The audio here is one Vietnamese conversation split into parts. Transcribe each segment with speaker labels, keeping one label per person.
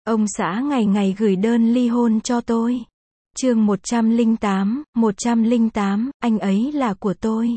Speaker 1: Ông xã ngày ngày gửi đơn ly hôn cho tôi. Chương 108, anh ấy là của tôi.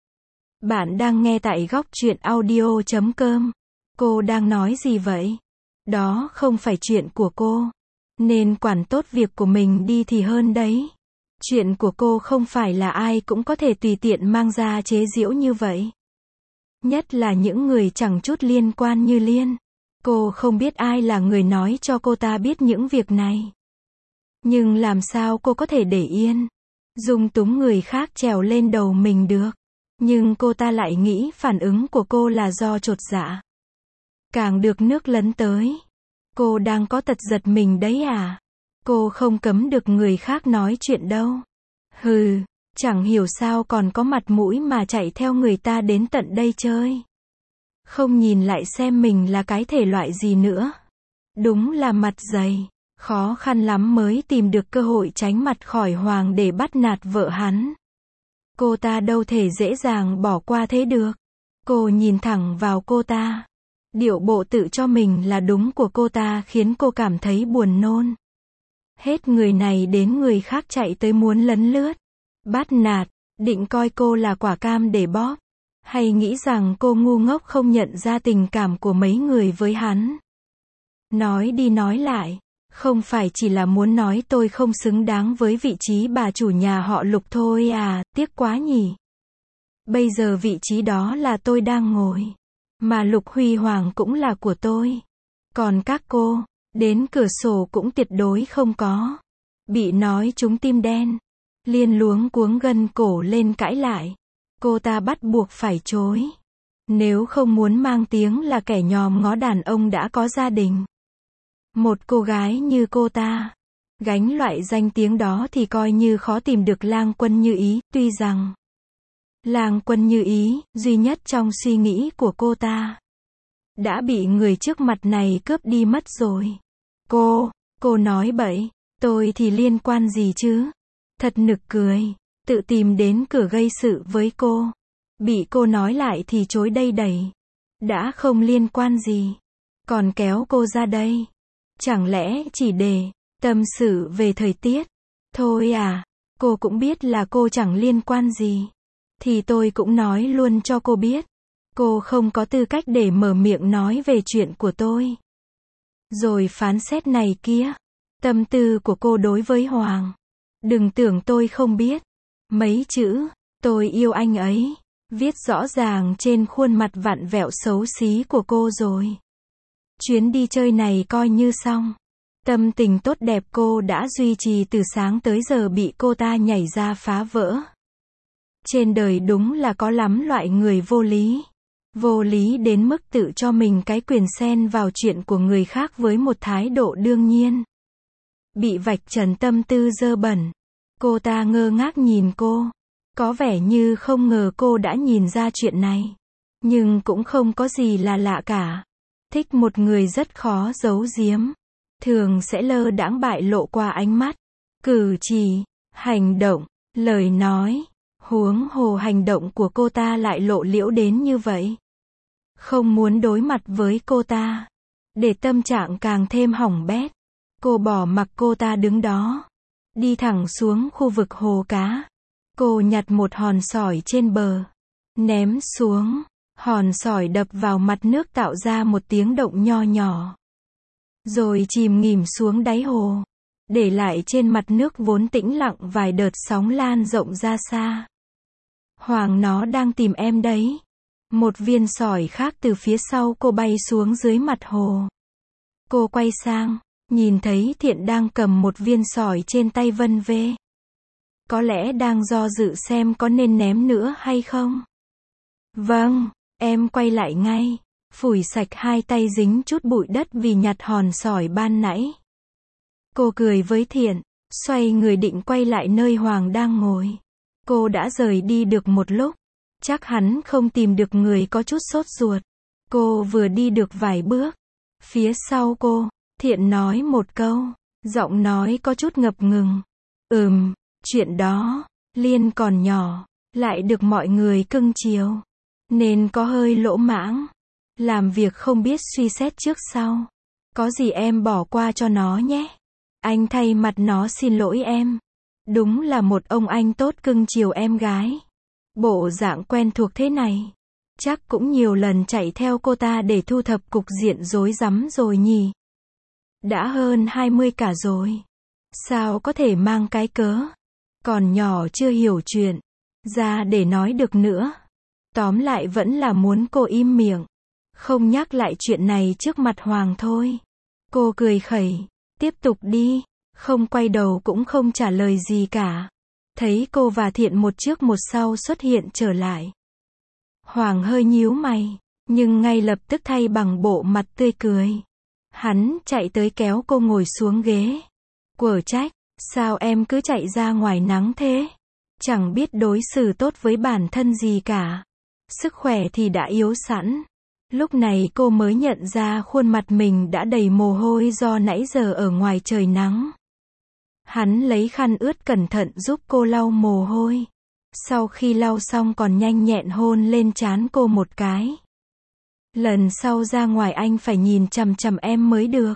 Speaker 1: Bạn đang nghe tại góc truyện audio.com. Cô đang nói gì vậy? Đó không phải chuyện của cô. Nên quản tốt việc của mình đi thì hơn đấy. Chuyện của cô không phải là ai cũng có thể tùy tiện mang ra chế giễu như vậy. Nhất là những người chẳng chút liên quan như Liên. Cô không biết ai là người nói cho cô ta biết những việc này. Nhưng làm sao cô có thể để yên, dung túng người khác trèo lên đầu mình được. Nhưng cô ta lại nghĩ phản ứng của cô là do chột dạ. Càng được nước lấn tới. Cô đang có tật giật mình đấy à? Cô không cấm được người khác nói chuyện đâu. Hừ, chẳng hiểu sao còn có mặt mũi mà chạy theo người ta đến tận đây chơi. Không nhìn lại xem mình là cái thể loại gì nữa. Đúng là mặt dày. Khó khăn lắm mới tìm được cơ hội tránh mặt khỏi Hoàng để bắt nạt vợ hắn. Cô ta đâu thể dễ dàng bỏ qua thế được. Cô nhìn thẳng vào cô ta. Điệu bộ tự cho mình là đúng của cô ta khiến cô cảm thấy buồn nôn. Hết người này đến người khác chạy tới muốn lấn lướt, bắt nạt, định coi cô là quả cam để bóp. Hay nghĩ rằng cô ngu ngốc không nhận ra tình cảm của mấy người với hắn. Nói đi nói lại. Không phải chỉ là muốn nói tôi không xứng đáng với vị trí bà chủ nhà họ Lục thôi à, tiếc quá nhỉ. Bây giờ vị trí đó là tôi đang ngồi. Mà Lục Huy Hoàng cũng là của tôi. Còn các cô, đến cửa sổ cũng tuyệt đối không có. Bị nói trúng tim đen. Liên luống cuống gân cổ lên cãi lại. Cô ta bắt buộc phải chối. Nếu không muốn mang tiếng là kẻ nhòm ngó đàn ông đã có gia đình. Một cô gái như cô ta, gánh loại danh tiếng đó thì coi như khó tìm được Lang Quân Như Ý, tuy rằng Lang Quân Như Ý, duy nhất trong suy nghĩ của cô ta, đã bị người trước mặt này cướp đi mất rồi. Cô nói bậy, tôi thì liên quan gì chứ? Thật nực cười, tự tìm đến cửa gây sự với cô. Bị cô nói lại thì chối đây đẩy. Đã không liên quan gì, còn kéo cô ra đây. Chẳng lẽ chỉ để tâm sự về thời tiết thôi à? Cô cũng biết là cô chẳng liên quan gì. Thì tôi cũng nói luôn cho cô biết. Cô không có tư cách để mở miệng nói về chuyện của tôi. Rồi phán xét này kia. Tâm tư của cô đối với Hoàng. Đừng tưởng tôi không biết. Mấy chữ, tôi yêu anh ấy, viết rõ ràng trên khuôn mặt vặn vẹo xấu xí của cô rồi. Chuyến đi chơi này coi như xong. Tâm tình tốt đẹp cô đã duy trì từ sáng tới giờ bị cô ta nhảy ra phá vỡ. Trên đời đúng là có lắm loại người vô lý. Vô lý đến mức tự cho mình cái quyền xen vào chuyện của người khác với một thái độ đương nhiên. Bị vạch trần tâm tư dơ bẩn. Cô ta ngơ ngác nhìn cô. Có vẻ như không ngờ cô đã nhìn ra chuyện này. Nhưng cũng không có gì là lạ cả. Thích một người rất khó giấu giếm. Thường sẽ lơ đãng bại lộ qua ánh mắt, cử chỉ, hành động, lời nói. Huống hồ hành động của cô ta lại lộ liễu đến như vậy. Không muốn đối mặt với cô ta. Để tâm trạng càng thêm hỏng bét. Cô bỏ mặc cô ta đứng đó. Đi thẳng xuống khu vực hồ cá. Cô nhặt một hòn sỏi trên bờ. Ném xuống. Hòn sỏi đập vào mặt nước tạo ra một tiếng động nho nhỏ. Rồi chìm nghỉm xuống đáy hồ. Để lại trên mặt nước vốn tĩnh lặng vài đợt sóng lan rộng ra xa. Hoàng, nó đang tìm em đấy. Một viên sỏi khác từ phía sau cô bay xuống dưới mặt hồ. Cô quay sang, nhìn thấy Thiện đang cầm một viên sỏi trên tay vân vê. Có lẽ đang do dự xem có nên ném nữa hay không. Vâng, em quay lại ngay. Phủi sạch hai tay dính chút bụi đất vì nhặt hòn sỏi ban nãy. Cô cười với Thiện, xoay người định quay lại nơi Hoàng đang ngồi. Cô đã rời đi được một lúc. Chắc hắn không tìm được người có chút sốt ruột. Cô vừa đi được vài bước. Phía sau cô, Thiện nói một câu. Giọng nói có chút ngập ngừng. Chuyện đó, Liên còn nhỏ, lại được mọi người cưng chiều. Nên có hơi lỗ mãng. Làm việc không biết suy xét trước sau. Có gì em bỏ qua cho nó nhé. Anh thay mặt nó xin lỗi em. Đúng là một ông anh tốt cưng chiều em gái. Bộ dạng quen thuộc thế này. Chắc cũng nhiều lần chạy theo cô ta để thu thập cục diện rối rắm rồi nhỉ. Đã hơn 20 cả rồi. Sao có thể mang cái cớ. Còn nhỏ chưa hiểu chuyện. Ra để nói được nữa. Tóm lại vẫn là muốn cô im miệng. Không nhắc lại chuyện này trước mặt Hoàng thôi. Cô cười khẩy. Tiếp tục đi. Không quay đầu cũng không trả lời gì cả. Thấy cô và Thiện một trước một sau xuất hiện trở lại. Hoàng hơi nhíu mày. Nhưng ngay lập tức thay bằng bộ mặt tươi cười. Hắn chạy tới kéo cô ngồi xuống ghế. Quở trách. Sao em cứ chạy ra ngoài nắng thế? Chẳng biết đối xử tốt với bản thân gì cả. Sức khỏe thì đã yếu sẵn. Lúc này cô mới nhận ra khuôn mặt mình đã đầy mồ hôi do nãy giờ ở ngoài trời nắng. Hắn lấy khăn ướt cẩn thận giúp cô lau mồ hôi. Sau khi lau xong còn nhanh nhẹn hôn lên trán cô một cái. Lần sau ra ngoài anh phải nhìn chằm chằm em mới được.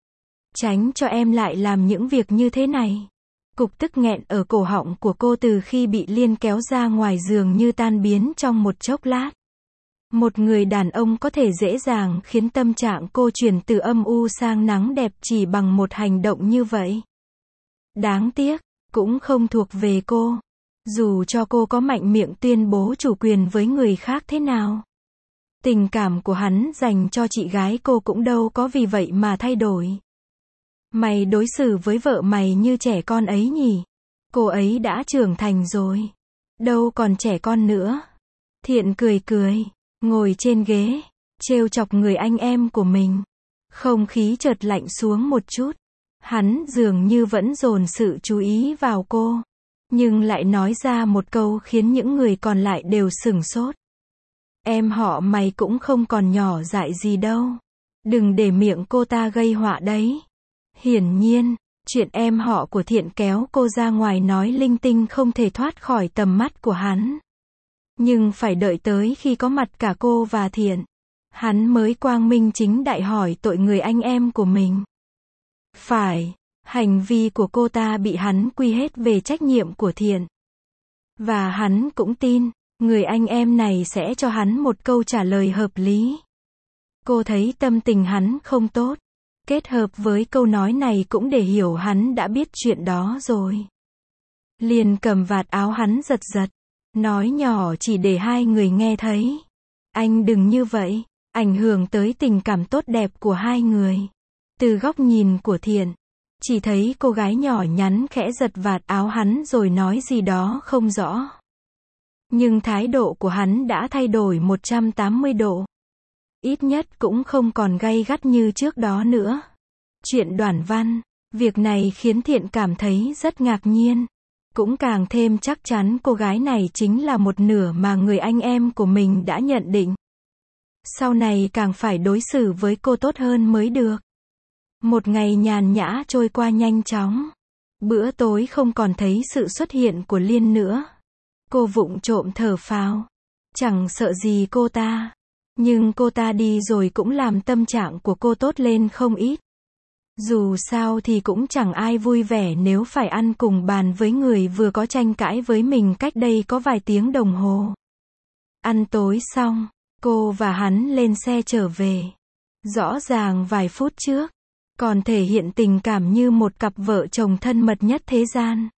Speaker 1: Tránh cho em lại làm những việc như thế này. Cục tức nghẹn ở cổ họng của cô từ khi bị Liên kéo ra ngoài giường như tan biến trong một chốc lát. Một người đàn ông có thể dễ dàng khiến tâm trạng cô chuyển từ âm u sang nắng đẹp chỉ bằng một hành động như vậy. Đáng tiếc, cũng không thuộc về cô. Dù cho cô có mạnh miệng tuyên bố chủ quyền với người khác thế nào. Tình cảm của hắn dành cho chị gái cô cũng đâu có vì vậy mà thay đổi. Mày đối xử với vợ mày như trẻ con ấy nhỉ? Cô ấy đã trưởng thành rồi. Đâu còn trẻ con nữa. Thiện cười cười, ngồi trên ghế, trêu chọc người anh em của mình. Không khí chợt lạnh xuống một chút. Hắn dường như vẫn dồn sự chú ý vào cô. Nhưng lại nói ra một câu khiến những người còn lại đều sửng sốt. Em họ mày cũng không còn nhỏ dại gì đâu. Đừng để miệng cô ta gây họa đấy. Hiển nhiên, chuyện em họ của Thiện kéo cô ra ngoài nói linh tinh không thể thoát khỏi tầm mắt của hắn. Nhưng phải đợi tới khi có mặt cả cô và Thiện, hắn mới quang minh chính đại hỏi tội người anh em của mình. Phải, hành vi của cô ta bị hắn quy hết về trách nhiệm của Thiện. Và hắn cũng tin, người anh em này sẽ cho hắn một câu trả lời hợp lý. Cô thấy tâm tình hắn không tốt. Kết hợp với câu nói này cũng để hiểu hắn đã biết chuyện đó rồi. Liền cầm vạt áo hắn giật giật. Nói nhỏ chỉ để hai người nghe thấy. Anh đừng như vậy, ảnh hưởng tới tình cảm tốt đẹp của hai người. Từ góc nhìn của Thiện, chỉ thấy cô gái nhỏ nhắn khẽ giật vạt áo hắn rồi nói gì đó không rõ. Nhưng thái độ của hắn đã thay đổi 180 độ. Ít nhất cũng không còn gay gắt như trước đó nữa. Chuyện Đoàn Văn, việc này khiến Thiện cảm thấy rất ngạc nhiên. Cũng càng thêm chắc chắn cô gái này chính là một nửa mà người anh em của mình đã nhận định. Sau này càng phải đối xử với cô tốt hơn mới được. Một ngày nhàn nhã trôi qua nhanh chóng. Bữa tối không còn thấy sự xuất hiện của Liên nữa. Cô vụng trộm thở phào. Chẳng sợ gì cô ta. Nhưng cô ta đi rồi cũng làm tâm trạng của cô tốt lên không ít. Dù sao thì cũng chẳng ai vui vẻ nếu phải ăn cùng bàn với người vừa có tranh cãi với mình cách đây có vài tiếng đồng hồ. Ăn tối xong, cô và hắn lên xe trở về. Rõ ràng vài phút trước, còn thể hiện tình cảm như một cặp vợ chồng thân mật nhất thế gian.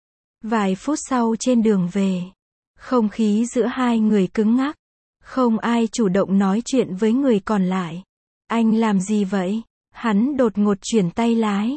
Speaker 1: Vài phút sau trên đường về, không khí giữa hai người cứng ngắc. Không ai chủ động nói chuyện với người còn lại. Anh làm gì vậy? Hắn đột ngột chuyển tay lái.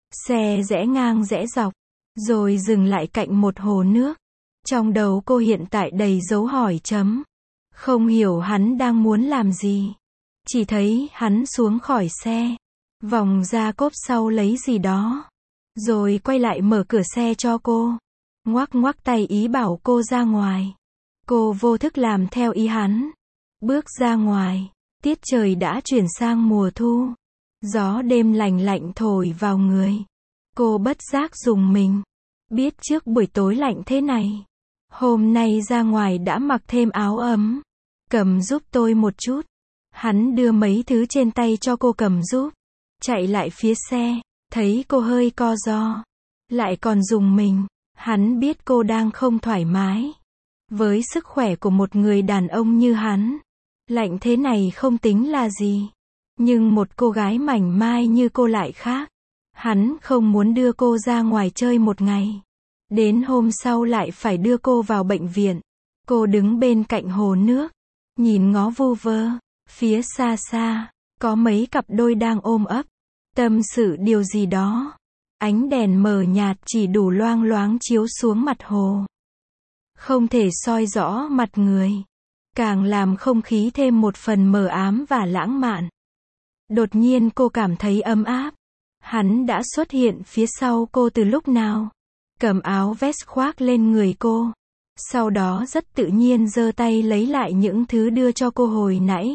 Speaker 1: Xe rẽ ngang rẽ dọc, rồi dừng lại cạnh một hồ nước. Trong đầu cô hiện tại đầy dấu hỏi chấm. Không hiểu hắn đang muốn làm gì. Chỉ thấy hắn xuống khỏi xe, vòng ra cốp sau lấy gì đó, rồi quay lại mở cửa xe cho cô. Ngoắc ngoắc tay ý bảo cô ra ngoài. Cô vô thức làm theo ý hắn. Bước ra ngoài, tiết trời đã chuyển sang mùa thu. Gió đêm lành lạnh thổi vào người. Cô bất giác rùng mình. Biết trước buổi tối lạnh thế này, hôm nay ra ngoài đã mặc thêm áo ấm. Cầm giúp tôi một chút. Hắn đưa mấy thứ trên tay cho cô cầm giúp. chạy lại phía xe, thấy cô hơi co ro, lại còn rùng mình. Hắn biết cô đang không thoải mái. Với sức khỏe của một người đàn ông như hắn, lạnh thế này không tính là gì. Nhưng một cô gái mảnh mai như cô lại khác. Hắn không muốn đưa cô ra ngoài chơi một ngày. Đến hôm sau lại phải đưa cô vào bệnh viện. Cô đứng bên cạnh hồ nước, nhìn ngó vu vơ. Phía xa xa, có mấy cặp đôi đang ôm ấp, tâm sự điều gì đó. Ánh đèn mờ nhạt chỉ đủ loang loáng chiếu xuống mặt hồ. Không thể soi rõ mặt người. Càng làm không khí thêm một phần mờ ám và lãng mạn. Đột nhiên cô cảm thấy ấm áp. Hắn đã xuất hiện phía sau cô từ lúc nào? Cầm áo vest khoác lên người cô. Sau đó rất tự nhiên giơ tay lấy lại những thứ đưa cho cô hồi nãy.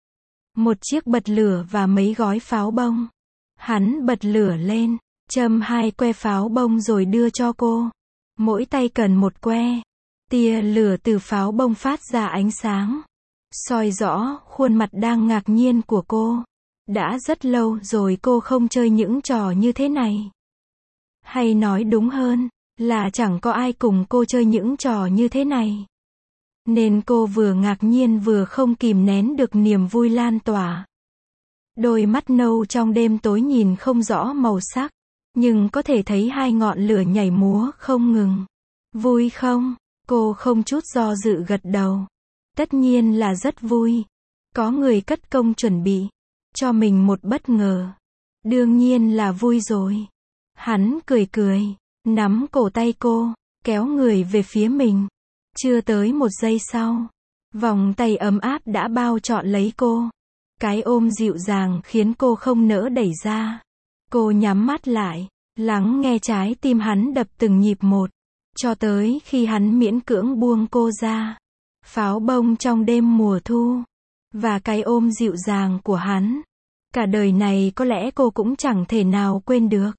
Speaker 1: Một chiếc bật lửa và mấy gói pháo bông. Hắn bật lửa lên, châm 2 que pháo bông rồi đưa cho cô. Mỗi tay cần một que. Tia lửa từ pháo bông phát ra ánh sáng, soi rõ khuôn mặt đang ngạc nhiên của cô. Đã rất lâu rồi cô không chơi những trò như thế này. Hay nói đúng hơn, là chẳng có ai cùng cô chơi những trò như thế này. Nên cô vừa ngạc nhiên vừa không kìm nén được niềm vui lan tỏa. Đôi mắt nâu trong đêm tối nhìn không rõ màu sắc, nhưng có thể thấy 2 ngọn lửa nhảy múa không ngừng. Vui không? Cô không chút do dự gật đầu. Tất nhiên là rất vui. Có người cất công chuẩn bị cho mình một bất ngờ. Đương nhiên là vui rồi. Hắn cười cười, nắm cổ tay cô, kéo người về phía mình. Chưa tới 1 giây sau, vòng tay ấm áp đã bao trọn lấy cô. Cái ôm dịu dàng khiến cô không nỡ đẩy ra. Cô nhắm mắt lại, lắng nghe trái tim hắn đập từng nhịp một. Cho tới khi hắn miễn cưỡng buông cô ra. Pháo bông trong đêm mùa thu. Và cái ôm dịu dàng của hắn. Cả đời này có lẽ cô cũng chẳng thể nào quên được.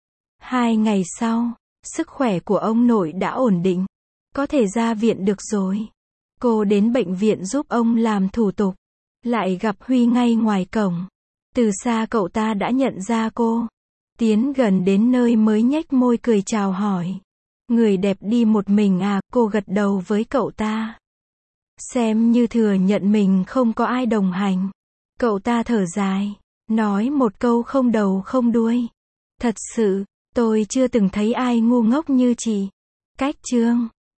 Speaker 1: 2 ngày sau, sức khỏe của ông nội đã ổn định. Có thể ra viện được rồi. Cô đến bệnh viện giúp ông làm thủ tục. Lại gặp Huy ngay ngoài cổng. Từ xa cậu ta đã nhận ra cô. Tiến gần đến nơi mới nhếch môi cười chào hỏi. Người đẹp đi một mình à? Cô gật đầu với cậu ta. Xem như thừa nhận mình không có ai đồng hành. Cậu ta thở dài, nói một câu không đầu không đuôi. Thật sự, tôi chưa từng thấy ai ngu ngốc như chị. Cách chương